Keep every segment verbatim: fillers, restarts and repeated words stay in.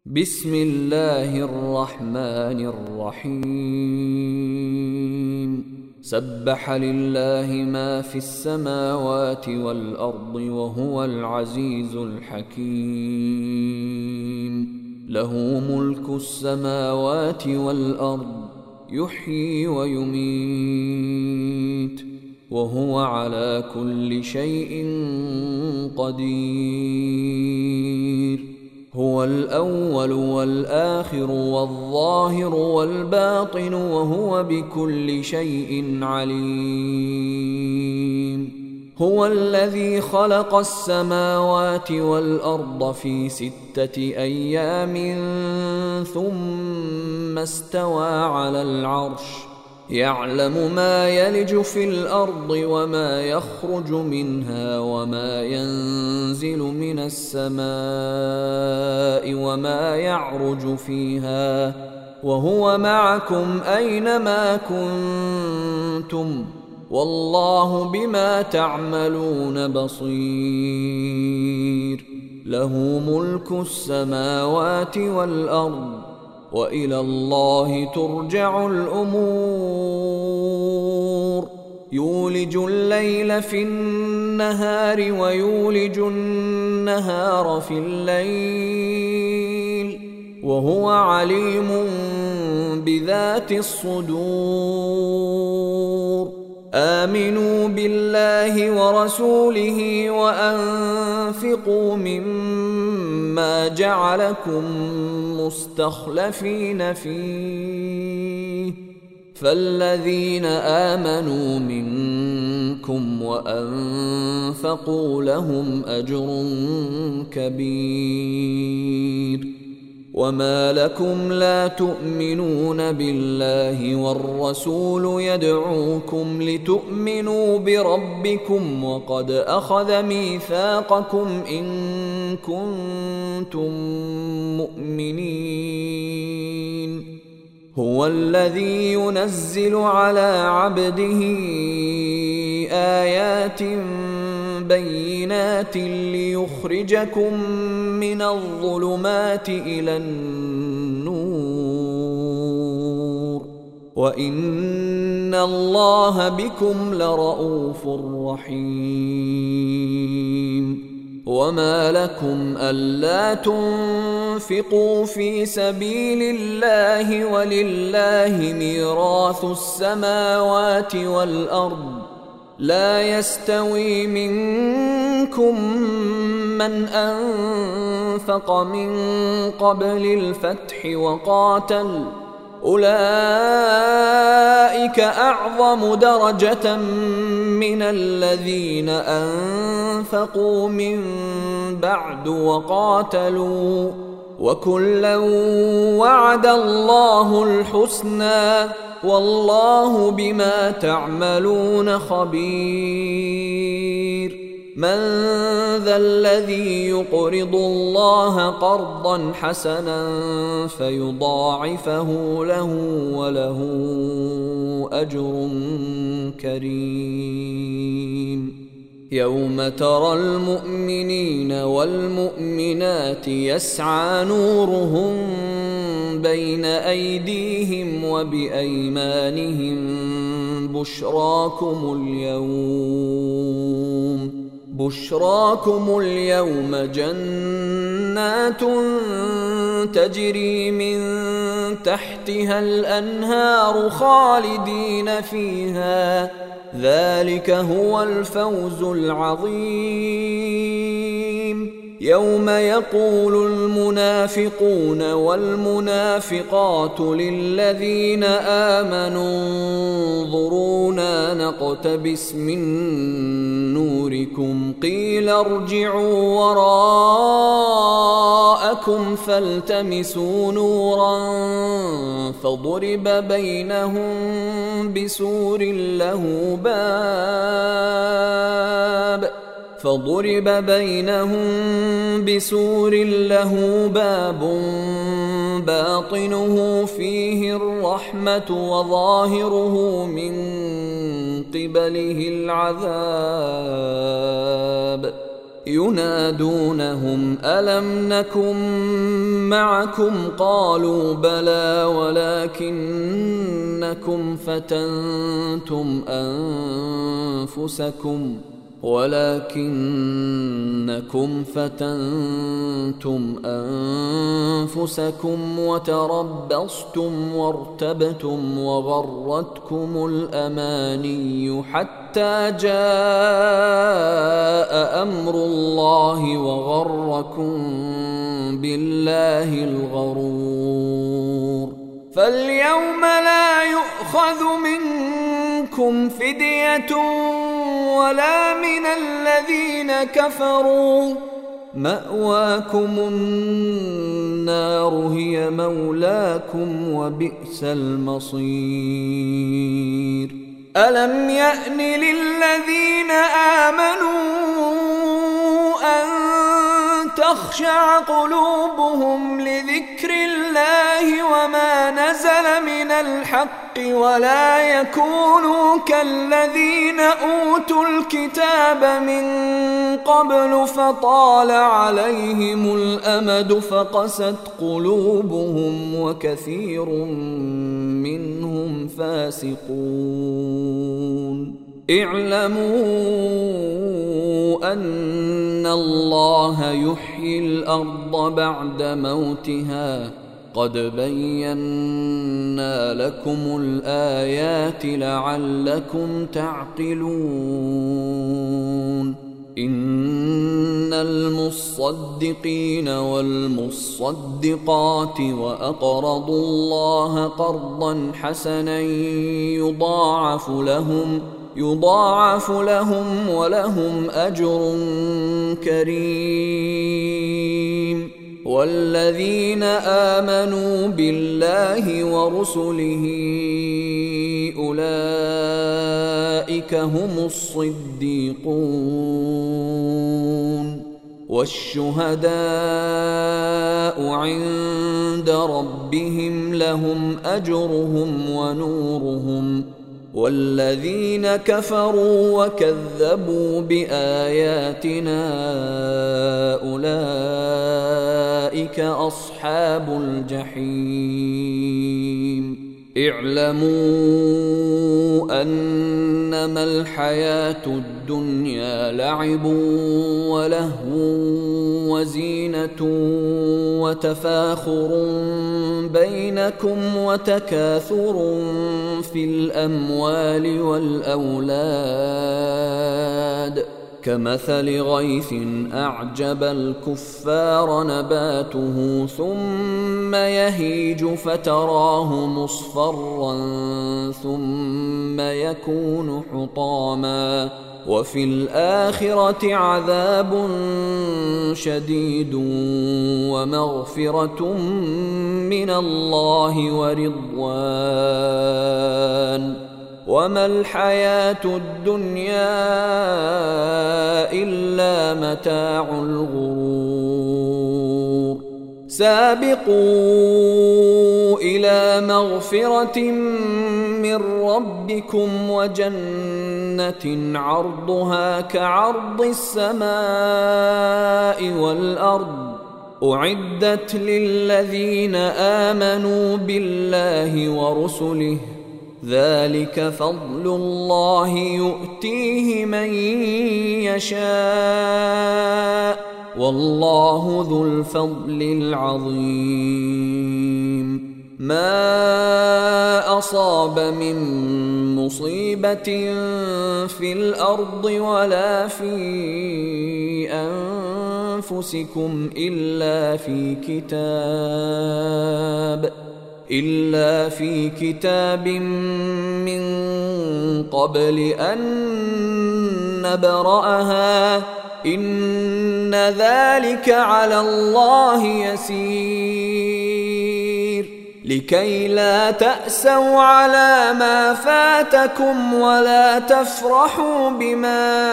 بسم الله الرحمن الرحيم سبح لله ما في السماوات والأرض وهو العزيز الحكيم له ملك السماوات والأرض يحيي ويميت وهو على كل شيء قدير هو الأول والآخر والظاهر والباطن وهو بكل شيء عليم هو الذي خلق السماوات والأرض في ستة أيام ثم استوى على العرش يعلم ما يلج في الأرض وما يخرج منها وما ينزل من السماء وما يعرج فيها وهو معكم أينما كنتم والله بما تعملون بصير له ملك السماوات والأرض وإلى الله ترجع الأمور يولج الليل في النهار ويولج النهار في الليل وهو عليم بذات الصدور آمنوا بالله ورسوله وأنفقوا مما جعلكم مستخلفين فيه فالذين آمنوا منكم وأنفقوا لهم أجر كبير وما لكم لا تؤمنون بالله والرسول يدعوكم لتؤمنوا بربكم وقد أخذ ميثاقكم إن كنتم مؤمنين هو الذي ينزل على عبده آيات بينات ليخرجكم من الظلمات إلى النور وإن الله بكم لرؤوف رحيم وما لكم ألا تنفقوا في سبيل الله ولله ميراث السماوات والأرض لا يستوي منكم من أنفق من قبل الفتح وقاتل أولئك أعظم درجة من الذين أنفقوا من بعد وقاتلوا وكلا وعد الله الحسنى والله بما تعملون خبير من ذا الذي يقرض الله قرضا حسنا فيضاعفه له وله أجر كريم يوم ترى المؤمنين والمؤمنات يسعى نورهم بين أيديهم وبأيمانهم بشراكم اليوم بشراكم اليوم جنات تجري من تحتها الأنهار خالدين فيها ذلك هو الفوز العظيم يوم يقول المنافقون والمنافقات للذين آمنوا انظرونا نقتبس من نوركم قيل ارجعوا وراءكم فالتمسوا نورا فضرب بينهم بسور له باب فضرب بينهم بسور له باب باطنه فيه الرحمة وظاهره من قبله العذاب ينادونهم ألم نكن معكم قالوا بلى ولكنكم فتنتم أنفسكم ولكنكم فتنتم أنفسكم وتربصتم وارتبتم وغرتكم الأماني حتى جاء أمر الله وغركم بالله الغرور. فاليوم لا يؤخذ منكم فدية ولا من الذين كفروا مأواكم النار هي مولاكم وبئس المصير. ألم يأن للذين آمنوا أن تخشع قلوبهم لذكر الله وما نزل من الحق ولا يكونوا كالذين أوتوا الكتاب من قبل فطال عليهم الأمد فقست قلوبهم وكثير منهم فاسقون. اعلموا أن الله يحيي الأرض بعد موتها قد بينا لكم الآيات لعلكم تعقلون. إن المصدقين والمصدقات وأقرضوا الله قرضا حسنا يضاعف لهم يضاعف لهم ولهم أجر كريم. والذين آمنوا بالله ورسله أولئك هم الصديقون والشهداء عند ربهم لهم أجرهم ونورهم. والذين كفروا وكذبوا بآياتنا أولئك أصحاب الجحيم. اعلموا أنما الحياة الدنيا لعب ولهو وزينة وتفاخر بينكم وتكاثر في الأموال والأولاد كمثل غيث أعجب الكفار نباته ثم يهيج فتراه مصفرا ثم يكون حطاما وفي الآخرة عذاب شديد ومغفرة من الله ورضوان وما الحياة الدنيا إلا متاع الغرور. سابقوا إلى مغفرة من ربكم وجنة عرضها كعرض السماء والأرض أعدت للذين آمنوا بالله ورسله ذلك فضل الله يؤتيه من يشاء والله ذو الفضل العظيم. ما أصاب من مصيبة في الأرض ولا في أنفسكم إلا في كتاب إلا في كتاب من قبل أن نبرأها إن ذلك على الله يسير. لكي لا تأسوا على ما فاتكم ولا تفرحوا بما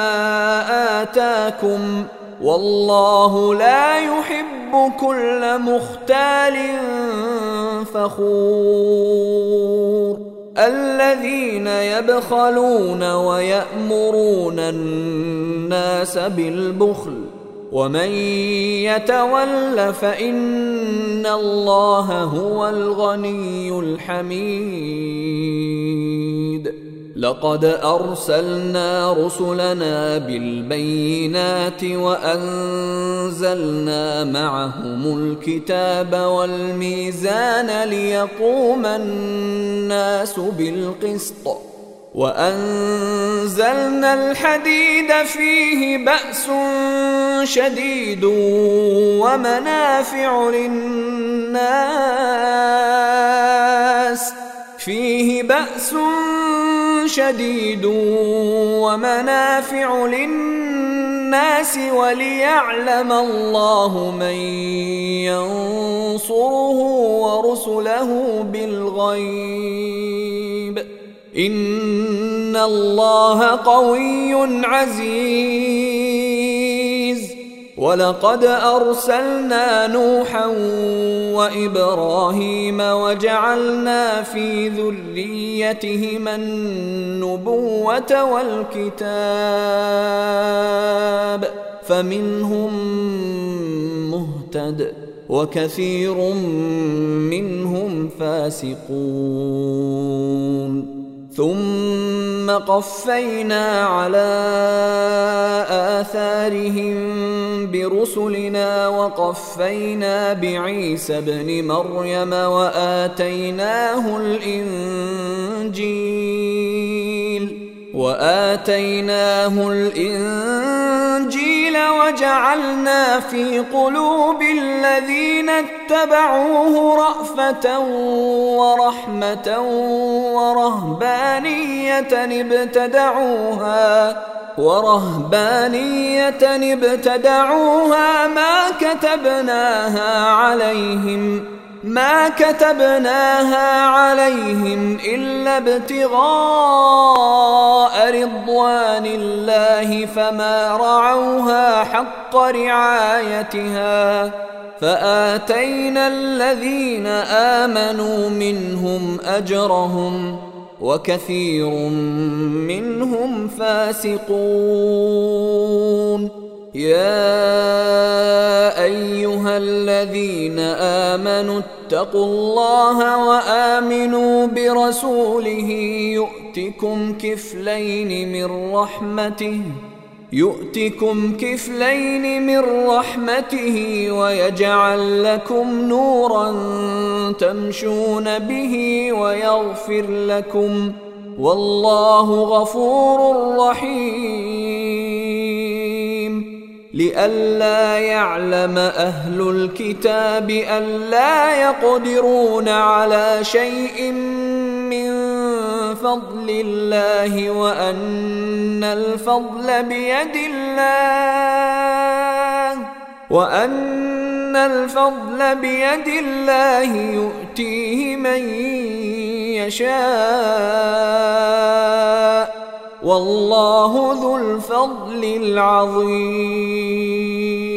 آتاكم والله لا يحب كل مختال فخور. الذين يبخلون ويأمرون الناس الناس بالبخل ومن يتول فإن الله هو الغني الحميد. لقد أرسلنا رسلنا بالبينات وأنزلنا معهم الكتاب والميزان ليقوم الناس بالقسط وأنزلنا الحديد فيه بأس شديد ومنافع للناس فيه بأس شديد ومنافع للناس وليعلم الله من ينصره ورسله بالغيب إن الله قوي عزيز. ولقد أرسلنا نوحا وإبراهيم وجعلنا في ذريتهما النبوة والكتاب فمنهم مهتد وكثير منهم فاسقون. ثم قفينا على آثارهم برسلنا وقفينا بعيسى ابن مريم وآتيناه الإنجيل وآتيناه الإنجيل وجعلنا في قلوب الذين اتبعوه رأفة ورحمة ورهبانية ابتدعوها ورهبانية ابتدعوها ما كتبناها عليهم ما كتبناها عليهم إلا ابتغاء رضوان الله فما رعوها حق رعايتها فآتينا الذين آمنوا منهم أجرهم وكثير منهم فاسقون. يا أيها الذين آمنوا اتقوا الله وآمنوا برسوله يؤتكم كفلين من رحمته يؤتكم كفلين من رحمته ويجعل لكم نورا تمشون به ويغفر لكم والله غفور رحيم. لئلا يعلم أهل الكتاب ألا يقدرون على شيء من فضل الله وأن الفضل بيد الله وأن الفضل بيد الله يؤتيه من يشاء والله ذو الفضل العظيم.